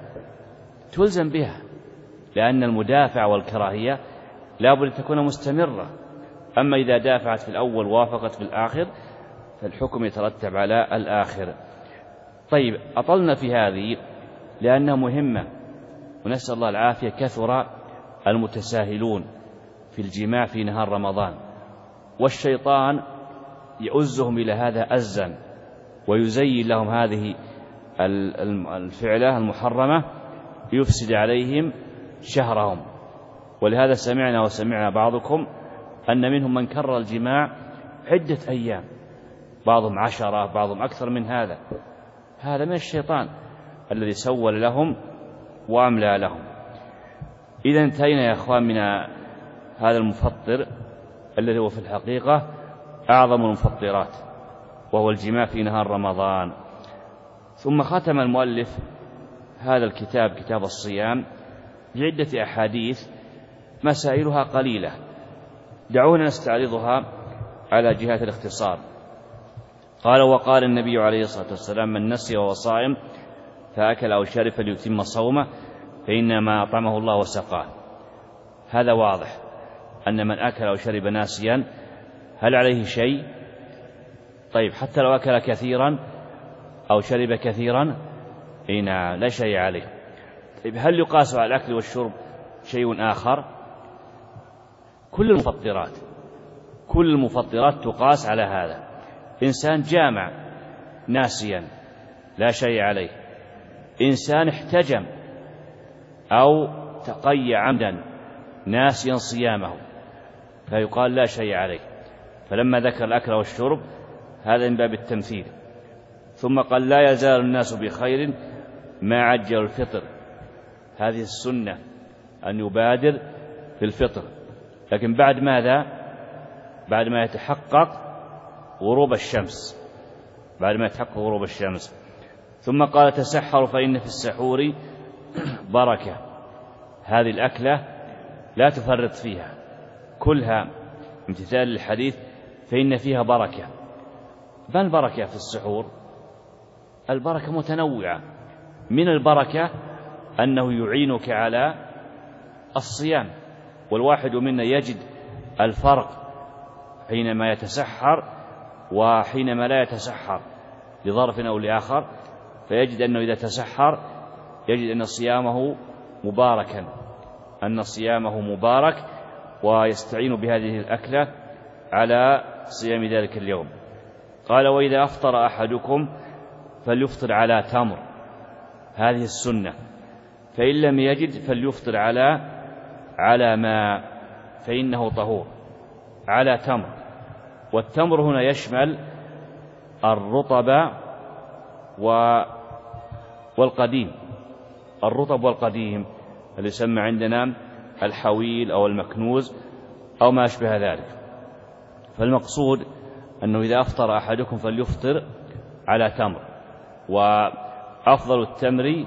تلزم بها، لأن المدافع والكراهية لا بد أن تكون مستمرة. أما إذا دافعت في الأول وافقت في الآخر فالحكم يترتب على الآخر. طيب أطلنا في هذه لأنها مهمة، ونسأل الله العافية. كثر المتساهلون في الجماع في نهار رمضان، والشيطان يؤزهم إلى هذا أزا ويزين لهم هذه الفعلة المحرمة يفسد عليهم شهرهم. ولهذا سمعنا بعضكم أن منهم من كرر الجماع عدة أيام، بعضهم 10، بعضهم أكثر من هذا. هذا من الشيطان الذي سول لهم وأملى لهم. إذا انتهينا يا أخوان من هذا المفطر الذي هو في الحقيقة أعظم المفطرات، وهو الجماع في نهار رمضان. ثم ختم المؤلف هذا الكتاب، كتاب الصيام، بعدة أحاديث مسائلها قليلة، دعونا نستعرضها على جهة الاختصار. قال: وقال النبي عليه الصلاة والسلام: من نسي وهو صائم فأكل أو شرب فليتم صومه فإنما أطعمه الله وسقاه. هذا واضح أن من أكل أو شرب ناسيا هل عليه شيء؟ طيب حتى لو أكل كثيرا أو شرب كثيرا نعم لا شيء عليه. طيب هل يقاس على الأكل والشرب شيء آخر، كل المفطرات تقاس على هذا. إنسان جامع ناسيا لا شيء عليه، إنسان احتجم أو تقي عمدا ناسيا صيامه فيقال لا شيء عليه. فلما ذكر الأكل والشرب هذا من باب التمثيل. ثم قال لا يزال الناس بخير ما عجل الفطر، هذه السنة أن يبادر بالفطر، لكن بعد ماذا؟ بعد ما يتحقق غروب الشمس، بعد ما يتحقق غروب الشمس. ثم قال تسحروا فإن في السحور بركة، هذه الأكلة لا تفرط فيها، كلها امتثال للحديث فإن فيها بركة. ما البركة في السحور؟ البركة متنوعة، من البركة أنه يعينك على الصيام، والواحد منا يجد الفرق حينما يتسحر وحينما لا يتسحر لظرف أو لآخر، فيجد أنه إذا تسحر يجد أن صيامه مباركا، أن صيامه مبارك، ويستعين بهذه الأكلة على صيام ذلك اليوم. قال وإذا أفطر أحدكم فليفطر على تمر، هذه السنة، فإن لم يجد فليفطر على ماء فإنه طهور، على تمر. والتمر هنا يشمل الرطب والقديم، الرطب والقديم اللي يسمى عندنا الحويل أو المكنوز أو ما أشبه ذلك. فالمقصود أنه إذا أفطر أحدكم فليفطر على تمر، وأفضل التمر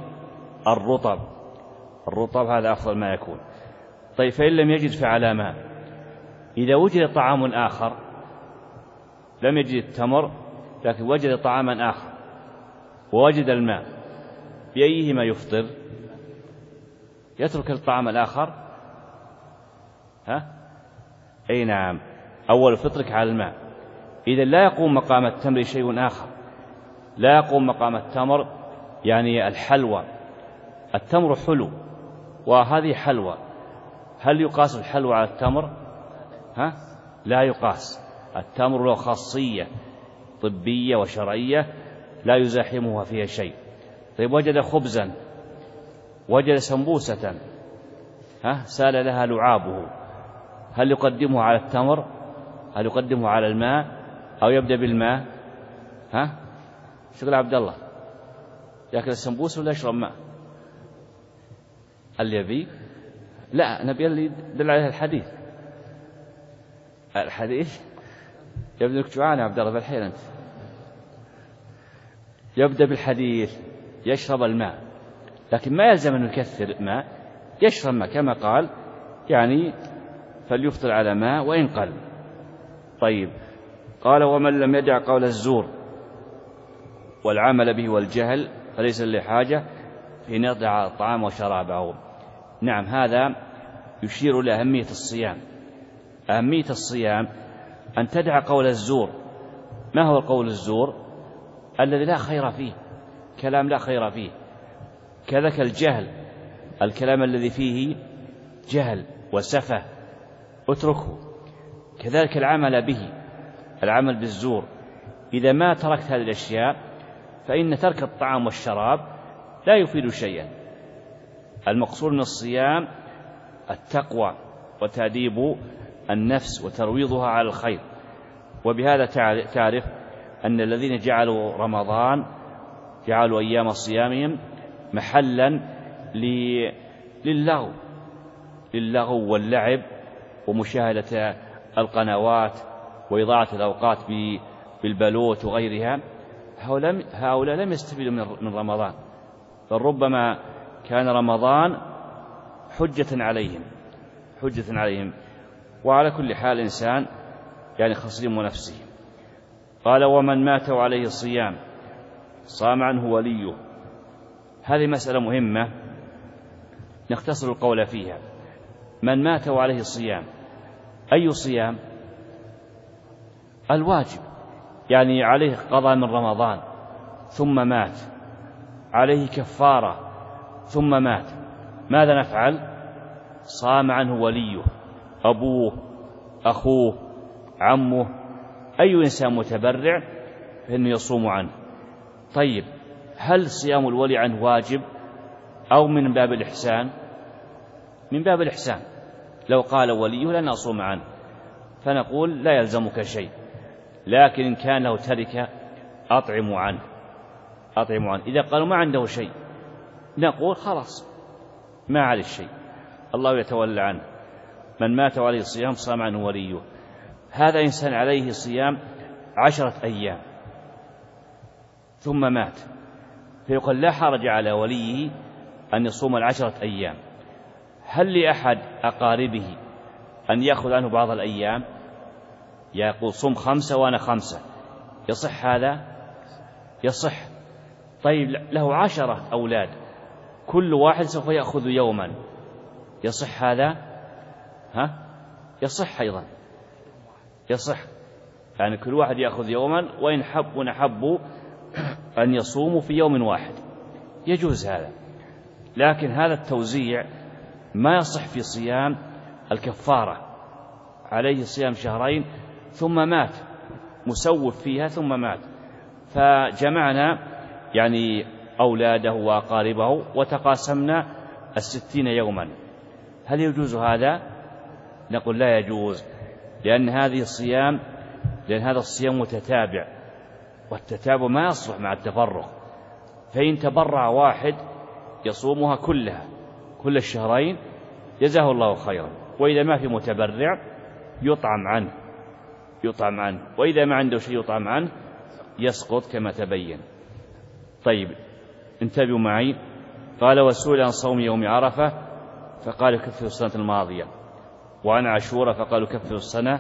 الرطب هذا أفضل ما يكون. طيب فإن لم يجد فعلى ماء، إذا وجد طعام آخر، لم يجد التمر لكن وجد طعاما آخر ووجد الماء، بأيهما يفطر؟ يترك الطعام الآخر؟ أي نعم، أول فطرك على الماء. إذا لا يقوم مقام التمر شيء آخر، لا يقوم مقام التمر، يعني الحلوى، التمر حلو وهذه حلوى، هل يقاس الحلوى على التمر؟ لا يقاس. التمر له خاصية طبية وشرعية لا يزاحمها فيها شيء. طيب وجد خبزا، وجد سمبوسة سال لها لعابه، هل يقدمه على التمر؟ هل يقدمه على الماء أو يبدأ بالماء؟ شغل عبد الله، يأكل السمبوسة ولا يشرب ماء؟ اليبي لا، نبي اللي دل عليه الحديث يبدأ لك جوعان يا عبد الله بالحيل أنت. يبدأ بالحديث، يشرب الماء، لكن ما يلزم أن يكثر ماء، يشرب ماء كما قال، يعني فليفطر على ماء وإن قل. طيب قال ومن لم يدع قول الزور والعمل به والجهل فليس لحاجة في نضع الطعام وشرابه. نعم، هذا يشير إلى أهمية الصيام. أهمية الصيام أن تدع قول الزور. ما هو القول الزور؟ الذي لا خير فيه، كلام لا خير فيه. كذلك الجهل، الكلام الذي فيه جهل وسفه اتركه. كذلك العمل به، العمل بالزور. إذا ما تركت هذه الأشياء فإن ترك الطعام والشراب لا يفيد شيئا. المقصود من الصيام التقوى وتأديب النفس وترويضها على الخير. وبهذا تعرف أن الذين جعلوا رمضان، جعلوا أيام صيامهم محلا للغو واللعب ومشاهدة القنوات وإضاعة الأوقات بالبلوت وغيرها، هؤلاء لم يستفيدوا من رمضان، بل ربما كان رمضان حجة عليهم. وعلى كل حال إنسان يعني خصيم نفسه. قال ومن مات عليه الصيام صام عنه وليه. هذه مسألة مهمة نختصر القول فيها. من مات عليه الصيام، أي صيام؟ الواجب، يعني عليه قضاء من رمضان ثم مات، عليه كفارة ثم مات، ماذا نفعل؟ صام عنه وليه، أبوه، أخوه، عمه، أي إنسان متبرع فإنه يصوم عنه. طيب هل صيام الولي عنه واجب أو من باب الإحسان؟ من باب الإحسان. لو قال وليه لن أصوم عنه فنقول لا يلزمك شيء، لكن إن كان له تركة أطعموا عنه. إذا قالوا ما عنده شيء نقول خلاص ما عليه شيء، الله يتولى عنه، من مات عليه صيام صام عنه وليه. هذا إنسان عليه صيام 10 أيام ثم مات، فيقول لا حرج على وليه أن يصوم 10 أيام. هل لأحد أقاربه أن يأخذ عنه بعض الأيام؟ يقول صم 5 وأنا 5، يصح هذا؟ يصح. طيب له 10 أولاد كل واحد سوف يأخذ يوما، يصح هذا؟ يصح أيضا، يصح، يعني كل واحد يأخذ يوما، وإن حبوا أن يصوموا في يوم واحد يجوز هذا. لكن هذا التوزيع ما يصح في صيام الكفارة، عليه صيام 2 ثم مات، مسوف فيها ثم مات، فجمعنا يعني أولاده وأقاربه وتقاسمنا 60 يوما. هل يجوز هذا؟ نقول لا يجوز، لأن هذا الصيام متتابع، والتتابع ما يصلح مع التفرق. فإن تبرع واحد يصومها كلها كل 2 جزاه الله خيرا، وإذا ما في متبرع يطعم عنه، وإذا ما عنده شيء يطعم عنه يسقط كما تبين. طيب انتبهوا معي. قال وسئل عن صوم يوم عرفة فقال كفر السنة الماضية، وعن عاشوراء فقالوا كفر السنة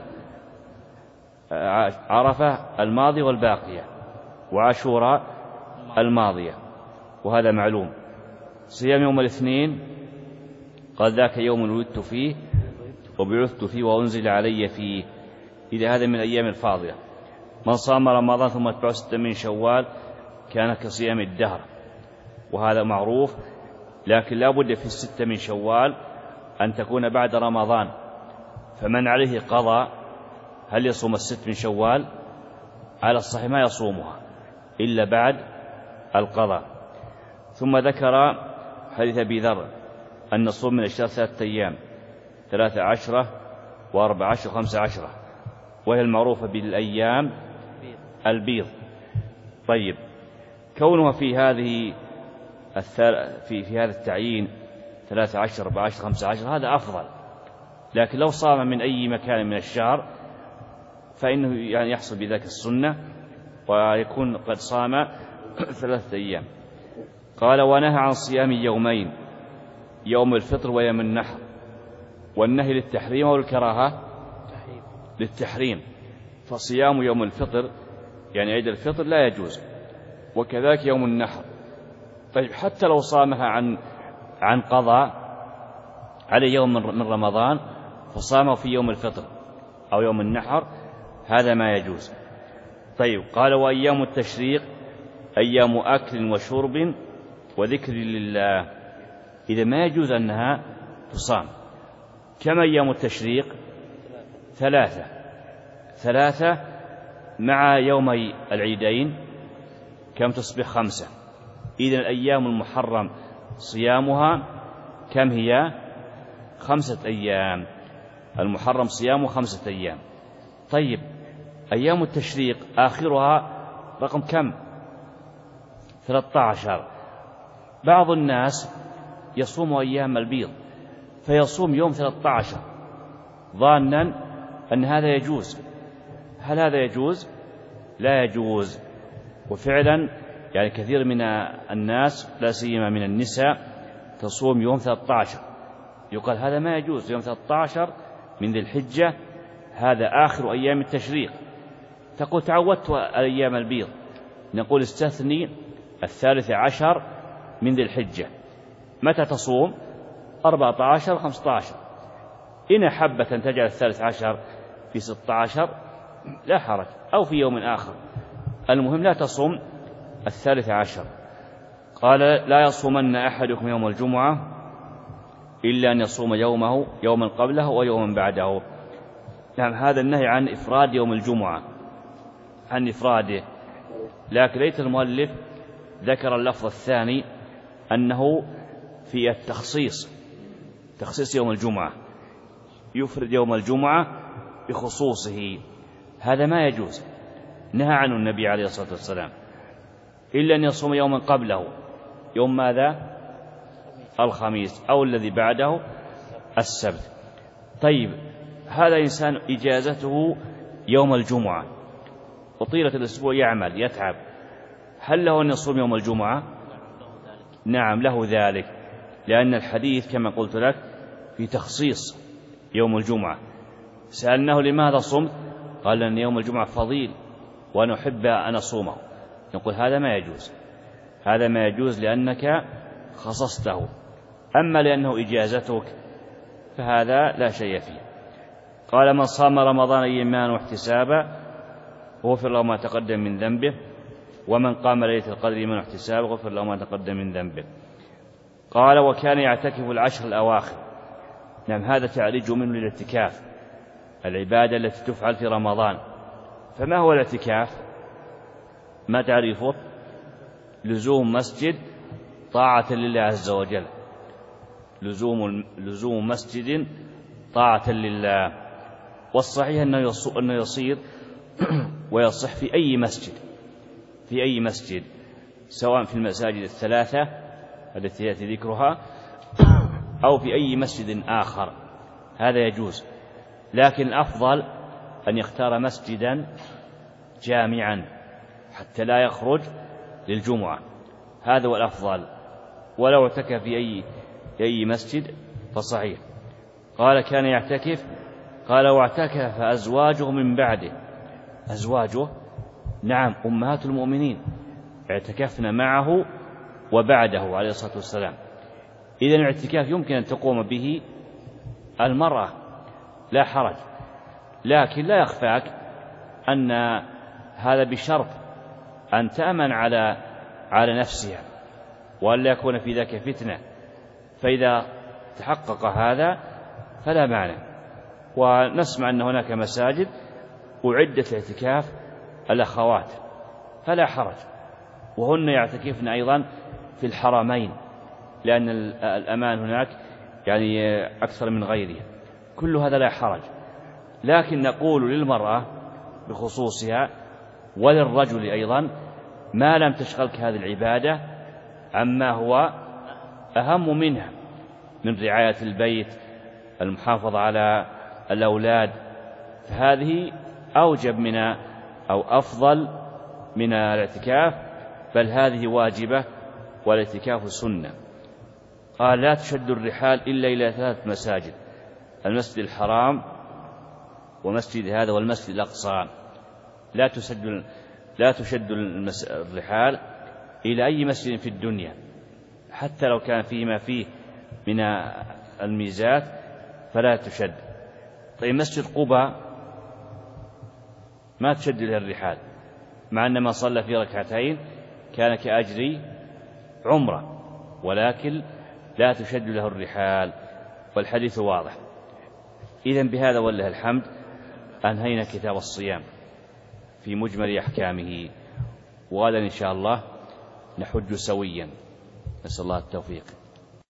عرفة الماضية والباقية، وعاشوراء الماضية، وهذا معلوم. صيام يوم الاثنين قال ذاك يوم ولدت فيه وبعثت فيه وأنزل علي فيه، إذا هذا من الأيام الفاضلة. من صام رمضان ثم اتبعه 6 من شوال كان كصيام الدهر، وهذا معروف، لكن لا بد في 6 من شوال أن تكون بعد رمضان. فمن عليه قضاء هل يصوم 6 من شوال؟ على الصحيح ما يصومها إلا بعد القضاء. ثم ذكر حديث أبي ذر أن نصوم من الشهر 3 أيام، 13 و14 و15، وهي المعروفة بالأيام البيض. طيب كونها في هذا التعيين 13 14 15 هذا أفضل، لكن لو صام من أي مكان من الشهر فإنه يعني يحصل بذلك السنة ويكون قد صام 3 أيام. قال ونهى عن صيام يومين، يوم الفطر ويوم النحر، والنهي للتحريم والكراهة للتحريم، فصيام يوم الفطر يعني عيد الفطر لا يجوز، وكذلك يوم النحر. طيب حتى لو صامها عن قضاء على يوم من رمضان فصامه في يوم الفطر أو يوم النحر هذا ما يجوز. طيب قال وأيام التشريق أيام أكل وشرب وذكر لله، إذا ما يجوز أنها تصام. كما أيام التشريق 3 مع يومي العيدين كم تصبح 5. إذن الأيام المحرم صيامها كم هي؟ 5 أيام، المحرم صيامه 5 أيام. طيب أيام التشريق آخرها رقم كم؟ 13. بعض الناس يصوم أيام البيض فيصوم يوم 13 ظانا أن هذا يجوز. هل هذا يجوز؟ لا يجوز. وفعلا يعني كثير من الناس لا سيما من النساء تصوم يوم 13، يقال هذا ما يجوز، يوم 13 من ذي الحجة هذا آخر أيام التشريق. تقول تعودت أيام البيض، نقول استثني 13 من ذي الحجة. متى تصوم؟ 14 15. إن أحبت أن تجعل 13 في 16 لا حرج، أو في يوم آخر، المهم لا تصوم 13. قال لا يصومن أحدكم يوم الجمعة إلا أن يصوم يوما قبله ويوما بعده. نعم، هذا النهي عن إفراد يوم الجمعة، عن إفراده. لكن ليت المؤلف ذكر اللفظ الثاني أنه في تخصيص يوم الجمعة، يفرد يوم الجمعة بخصوصه، هذا ما يجوز، نهى عنه النبي عليه الصلاة والسلام. إلا أن يصوم يوما قبله، يوم ماذا؟ الخميس، أو الذي بعده السبت. طيب، هذا إنسان إجازته يوم الجمعة وطيلة الأسبوع يعمل يتعب، هل له أن يصوم يوم الجمعة؟ نعم، له ذلك، لأن الحديث كما قلت لك في تخصيص يوم الجمعة. سألناه لماذا صمت؟ قال أن يوم الجمعة فضيل وأنا أحب أن أصومه. نقول هذا ما يجوز، هذا ما يجوز لأنك خصصته. أما لأنه إجازتك فهذا لا شيء فيه. قال: من صام رمضان إيمانا واحتسابا غفر له ما تقدم من ذنبه، ومن قام ليلة القدر إيمانا واحتسابا غفر له ما تقدم من ذنبه. قال: وكان يعتكف العشر الأواخر. نعم، هذا تعريج منه للاعتكاف، العبادة التي تفعل في رمضان. فما هو الاعتكاف؟ ما تعريفه؟ لزوم مسجد طاعة لله عز وجل، لزوم مسجد طاعة لله. والصحيح أنه يصير ويصح في أي مسجد، سواء في المساجد الثلاثة التي يأتي ذكرها أو في أي مسجد آخر، هذا يجوز. لكن الأفضل أن يختار مسجدا جامعا حتى لا يخرج للجمعة، هذا هو الأفضل. ولو اعتكف في أي مسجد فصحيح. قال: كان يعتكف. قال: واعتكف أزواجه من بعده. أزواجه، نعم، أمهات المؤمنين اعتكفنا معه وبعده عليه الصلاة والسلام. إذن الاعتكاف يمكن أن تقوم به المرأة، لا حرج. لكن لا يخفاك أن هذا بشرط أن تأمن على نفسها وأن لا يكون في ذاك فتنة، فإذا تحقق هذا فلا معنى. ونسمع أن هناك مساجد أعدت الاعتكاف الأخوات فلا حرج، وهن يعتكفن أيضا في الحرمين، لأن الأمان هناك يعني أكثر من غيرها، كل هذا لا حرج. لكن نقول للمرأة بخصوصها وللرجل أيضا: ما لم تشغلك هذه العبادة عما هو أهم منها من رعاية البيت، المحافظة على الأولاد، فهذه أوجب من أو أفضل من الاعتكاف، بل هذه واجبة والاعتكاف سنة. قال: لا تشد الرحال إلا إلى 3 مساجد: المسجد الحرام ومسجد هذا والمسجد الأقصى. لا تشد الرحال إلى أي مسجد في الدنيا حتى لو كان فيه ما فيه من الميزات فلا تشد. طيب، مسجد قباء ما تشد له الرحال، مع أن من صلى في ركعتين كان كأجر عمرة، ولكن لا تشد له الرحال، والحديث واضح. إذن بهذا ولله الحمد أنهينا كتاب الصيام في مجمل أحكامه، وغدا إن شاء الله نحج سويا، نسأل الله التوفيق.